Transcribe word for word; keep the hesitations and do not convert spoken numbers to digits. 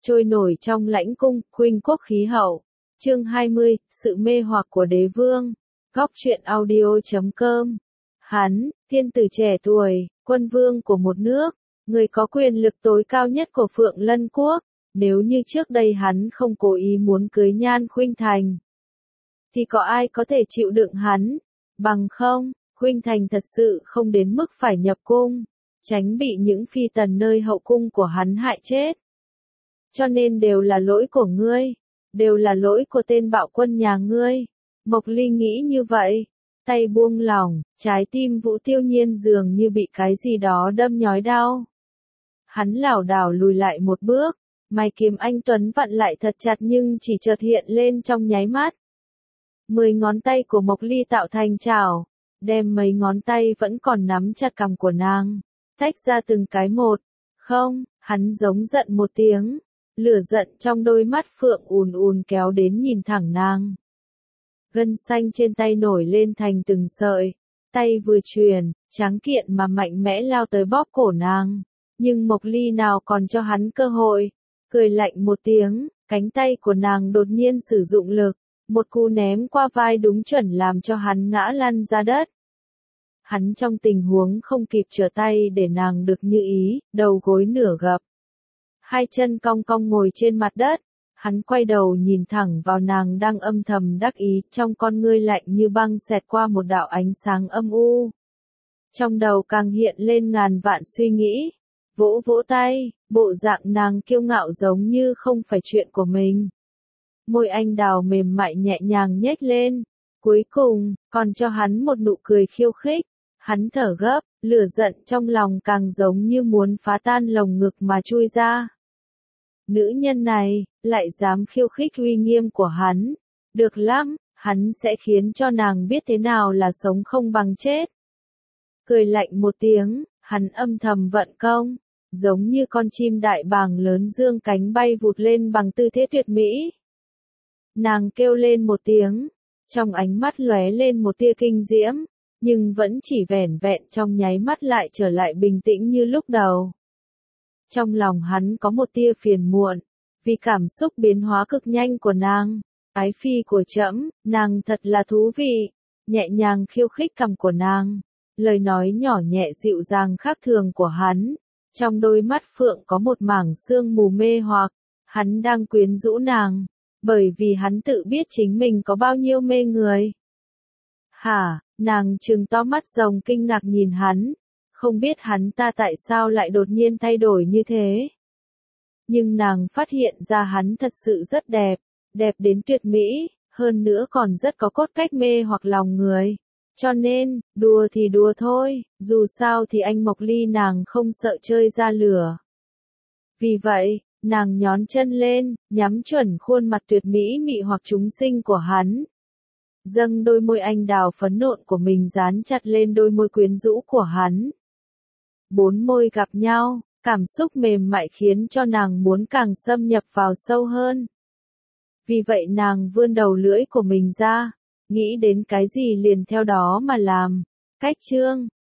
trôi nổi trong lãnh cung, khuynh quốc khí hậu. Chương hai mươi, sự mê hoặc của đế vương. Góc truyện audio chấm com. Hắn, thiên tử trẻ tuổi, quân vương của một nước, người có quyền lực tối cao nhất của Phượng Lân Quốc. Nếu như trước đây hắn không cố ý muốn cưới Nhan Khuynh Thành, thì có ai có thể chịu đựng hắn? Bằng không, Khuynh Thành thật sự không đến mức phải nhập cung, tránh bị những phi tần nơi hậu cung của hắn hại chết. Cho nên đều là lỗi của ngươi, đều là lỗi của tên bạo quân nhà ngươi. Mộc Ly nghĩ như vậy, tay buông lỏng, trái tim Vũ Tiêu Nhiên dường như bị cái gì đó đâm nhói đau. Hắn lảo đảo lùi lại một bước, mày kiếm anh tuấn vặn lại thật chặt nhưng chỉ chợt hiện lên trong nháy mắt. Mười ngón tay của Mộc Ly tạo thành chảo, đem mấy ngón tay vẫn còn nắm chặt cằm của nàng, tách ra từng cái một. Không, hắn giống giận một tiếng, lửa giận trong đôi mắt phượng ùn ùn kéo đến nhìn thẳng nàng. Gân xanh trên tay nổi lên thành từng sợi, tay vừa truyền, tráng kiện mà mạnh mẽ lao tới bóp cổ nàng. Nhưng Mộc Ly nào còn cho hắn cơ hội, cười lạnh một tiếng, cánh tay của nàng đột nhiên sử dụng lực, một cú ném qua vai đúng chuẩn làm cho hắn ngã lăn ra đất. Hắn trong tình huống không kịp trở tay để nàng được như ý, đầu gối nửa gập, hai chân cong cong ngồi trên mặt đất. Hắn quay đầu nhìn thẳng vào nàng đang âm thầm đắc ý, trong con ngươi lạnh như băng xẹt qua một đạo ánh sáng âm u. Trong đầu càng hiện lên ngàn vạn suy nghĩ, vỗ vỗ tay, bộ dạng nàng kiêu ngạo giống như không phải chuyện của mình. Môi anh đào mềm mại nhẹ nhàng nhếch lên, cuối cùng, còn cho hắn một nụ cười khiêu khích. Hắn thở gấp, lửa giận trong lòng càng giống như muốn phá tan lồng ngực mà chui ra. Nữ nhân này, lại dám khiêu khích uy nghiêm của hắn. Được lắm, hắn sẽ khiến cho nàng biết thế nào là sống không bằng chết. Cười lạnh một tiếng, hắn âm thầm vận công, giống như con chim đại bàng lớn dương cánh bay vụt lên bằng tư thế tuyệt mỹ. Nàng kêu lên một tiếng, trong ánh mắt lóe lên một tia kinh diễm, nhưng vẫn chỉ vẻn vẹn trong nháy mắt lại trở lại bình tĩnh như lúc đầu. Trong lòng hắn có một tia phiền muộn, vì cảm xúc biến hóa cực nhanh của nàng. Ái phi của trẫm, nàng thật là thú vị. Nhẹ nhàng khiêu khích cằm của nàng, lời nói nhỏ nhẹ dịu dàng khác thường của hắn. Trong đôi mắt phượng có một mảng sương mù mê hoặc, hắn đang quyến rũ nàng, bởi vì hắn tự biết chính mình có bao nhiêu mê người. Hả, nàng trừng to mắt rồng kinh ngạc nhìn hắn. Không biết hắn ta tại sao lại đột nhiên thay đổi như thế. Nhưng nàng phát hiện ra hắn thật sự rất đẹp, đẹp đến tuyệt mỹ, hơn nữa còn rất có cốt cách mê hoặc lòng người. Cho nên, đùa thì đùa thôi, dù sao thì anh Mộc Ly nàng không sợ chơi ra lửa. Vì vậy, nàng nhón chân lên, nhắm chuẩn khuôn mặt tuyệt mỹ mị hoặc chúng sinh của hắn. Dâng đôi môi anh đào phấn nộn của mình dán chặt lên đôi môi quyến rũ của hắn. Bốn môi gặp nhau, cảm xúc mềm mại khiến cho nàng muốn càng xâm nhập vào sâu hơn. Vì vậy nàng vươn đầu lưỡi của mình ra, nghĩ đến cái gì liền theo đó mà làm. Cách chương,